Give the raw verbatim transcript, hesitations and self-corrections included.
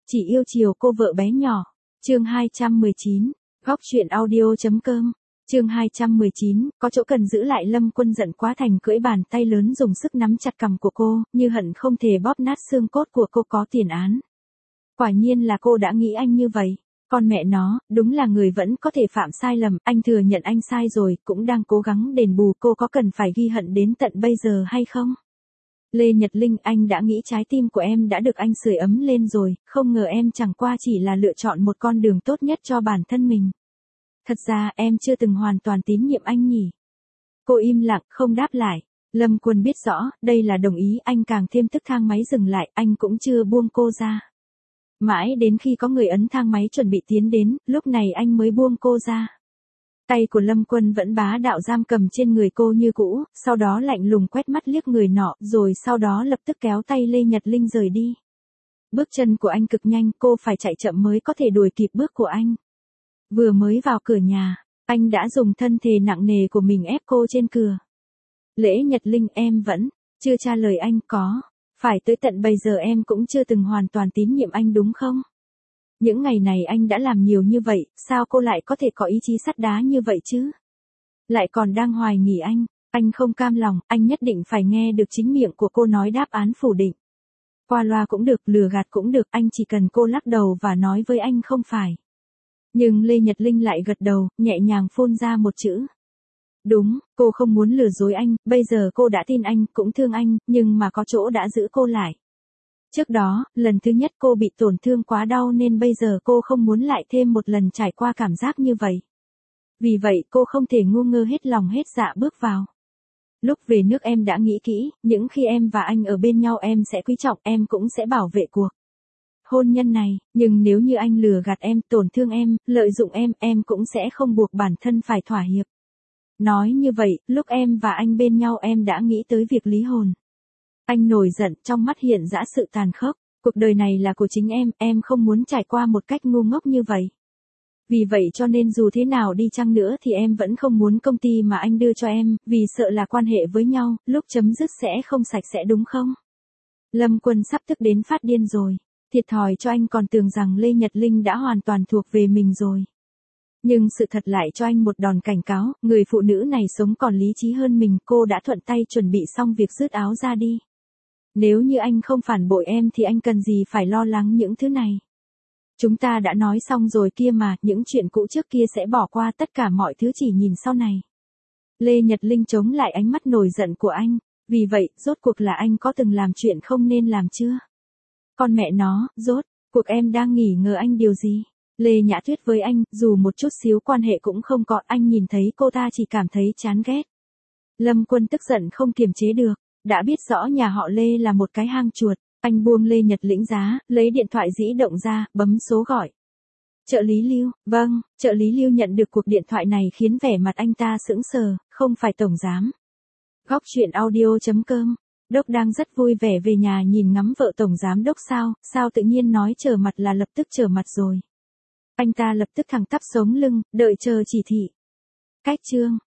chỉ yêu chiều cô vợ bé nhỏ. Chương hai trăm mười chín, góc truyện audio.com. Chương hai trăm mười chín, có chỗ cần giữ lại. Lâm Quân giận quá thành cưỡi bàn tay lớn dùng sức nắm chặt cằm của cô, như hận không thể bóp nát xương cốt của cô có tiền án. Quả nhiên là cô đã nghĩ anh như vậy. Con mẹ nó, đúng là người vẫn có thể phạm sai lầm, anh thừa nhận anh sai rồi, cũng đang cố gắng đền bù, cô có cần phải ghi hận đến tận bây giờ hay không? Lê Nhật Linh, anh đã nghĩ trái tim của em đã được anh sưởi ấm lên rồi, không ngờ em chẳng qua chỉ là lựa chọn một con đường tốt nhất cho bản thân mình. Thật ra em chưa từng hoàn toàn tín nhiệm anh nhỉ? Cô im lặng, không đáp lại. Lâm Quân biết rõ, đây là đồng ý, anh càng thêm tức thang máy dừng lại, anh cũng chưa buông cô ra. Mãi đến khi có người ấn thang máy chuẩn bị tiến đến, lúc này anh mới buông cô ra. Tay của Lâm Quân vẫn bá đạo giam cầm trên người cô như cũ, sau đó lạnh lùng quét mắt liếc người nọ, rồi sau đó lập tức kéo tay Lê Nhật Linh rời đi. Bước chân của anh cực nhanh, cô phải chạy chậm mới có thể đuổi kịp bước của anh. Vừa mới vào cửa nhà, anh đã dùng thân thể nặng nề của mình ép cô trên cửa. Lễ Nhật Linh, em vẫn chưa trả lời anh. Có phải tới tận bây giờ em cũng chưa từng hoàn toàn tín nhiệm anh đúng không? Những ngày này anh đã làm nhiều như vậy, sao cô lại có thể có ý chí sắt đá như vậy chứ? Lại còn đang hoài nghi anh, anh không cam lòng, anh nhất định phải nghe được chính miệng của cô nói đáp án phủ định. Qua loa cũng được, lừa gạt cũng được, anh chỉ cần cô lắc đầu và nói với anh không phải. Nhưng Lê Nhật Linh lại gật đầu, nhẹ nhàng phun ra một chữ. Đúng, cô không muốn lừa dối anh, bây giờ cô đã tin anh, cũng thương anh, nhưng mà có chỗ đã giữ cô lại. Trước đó, lần thứ nhất cô bị tổn thương quá đau nên bây giờ cô không muốn lại thêm một lần trải qua cảm giác như vậy. Vì vậy cô không thể ngu ngơ hết lòng hết dạ bước vào. Lúc về nước em đã nghĩ kỹ, những khi em và anh ở bên nhau em sẽ quý trọng, em cũng sẽ bảo vệ cuộc hôn nhân này, nhưng nếu như anh lừa gạt em, tổn thương em, lợi dụng em, em cũng sẽ không buộc bản thân phải thỏa hiệp. Nói như vậy, lúc em và anh bên nhau em đã nghĩ tới việc ly hôn. Anh nổi giận, trong mắt hiện ra sự tàn khốc. Cuộc đời này là của chính em, em không muốn trải qua một cách ngu ngốc như vậy. Vì vậy cho nên dù thế nào đi chăng nữa thì em vẫn không muốn công ty mà anh đưa cho em, vì sợ là quan hệ với nhau, lúc chấm dứt sẽ không sạch sẽ đúng không? Lâm Quân sắp tức đến phát điên rồi. Thiệt thòi cho anh, còn tưởng rằng Lê Nhật Linh đã hoàn toàn thuộc về mình rồi. Nhưng sự thật lại cho anh một đòn cảnh cáo, người phụ nữ này sống còn lý trí hơn mình, cô đã thuận tay chuẩn bị xong việc rứt áo ra đi. Nếu như anh không phản bội em thì anh cần gì phải lo lắng những thứ này. Chúng ta đã nói xong rồi kia mà, những chuyện cũ trước kia sẽ bỏ qua, tất cả mọi thứ chỉ nhìn sau này. Lê Nhật Linh chống lại ánh mắt nổi giận của anh, vì vậy, rốt cuộc là anh có từng làm chuyện không nên làm chưa? Con mẹ nó, rốt cuộc em đang nghi ngờ anh điều gì? Lê Nhã Tuyết với anh, dù một chút xíu quan hệ cũng không có, anh nhìn thấy cô ta chỉ cảm thấy chán ghét. Lâm Quân tức giận không kiềm chế được, đã biết rõ nhà họ Lê là một cái hang chuột, anh buông Lê Nhật Lĩnh giá, lấy điện thoại di động ra, bấm số gọi. Trợ lý Lưu, vâng, trợ lý Lưu nhận được cuộc điện thoại này khiến vẻ mặt anh ta sững sờ, không phải tổng giám. Góc truyện audio.com. Đốc đang rất vui vẻ về nhà nhìn ngắm vợ tổng giám đốc sao, sao tự nhiên nói trở mặt là lập tức trở mặt rồi. Anh ta lập tức thẳng tắp sống lưng, đợi chờ chỉ thị. Cách chương.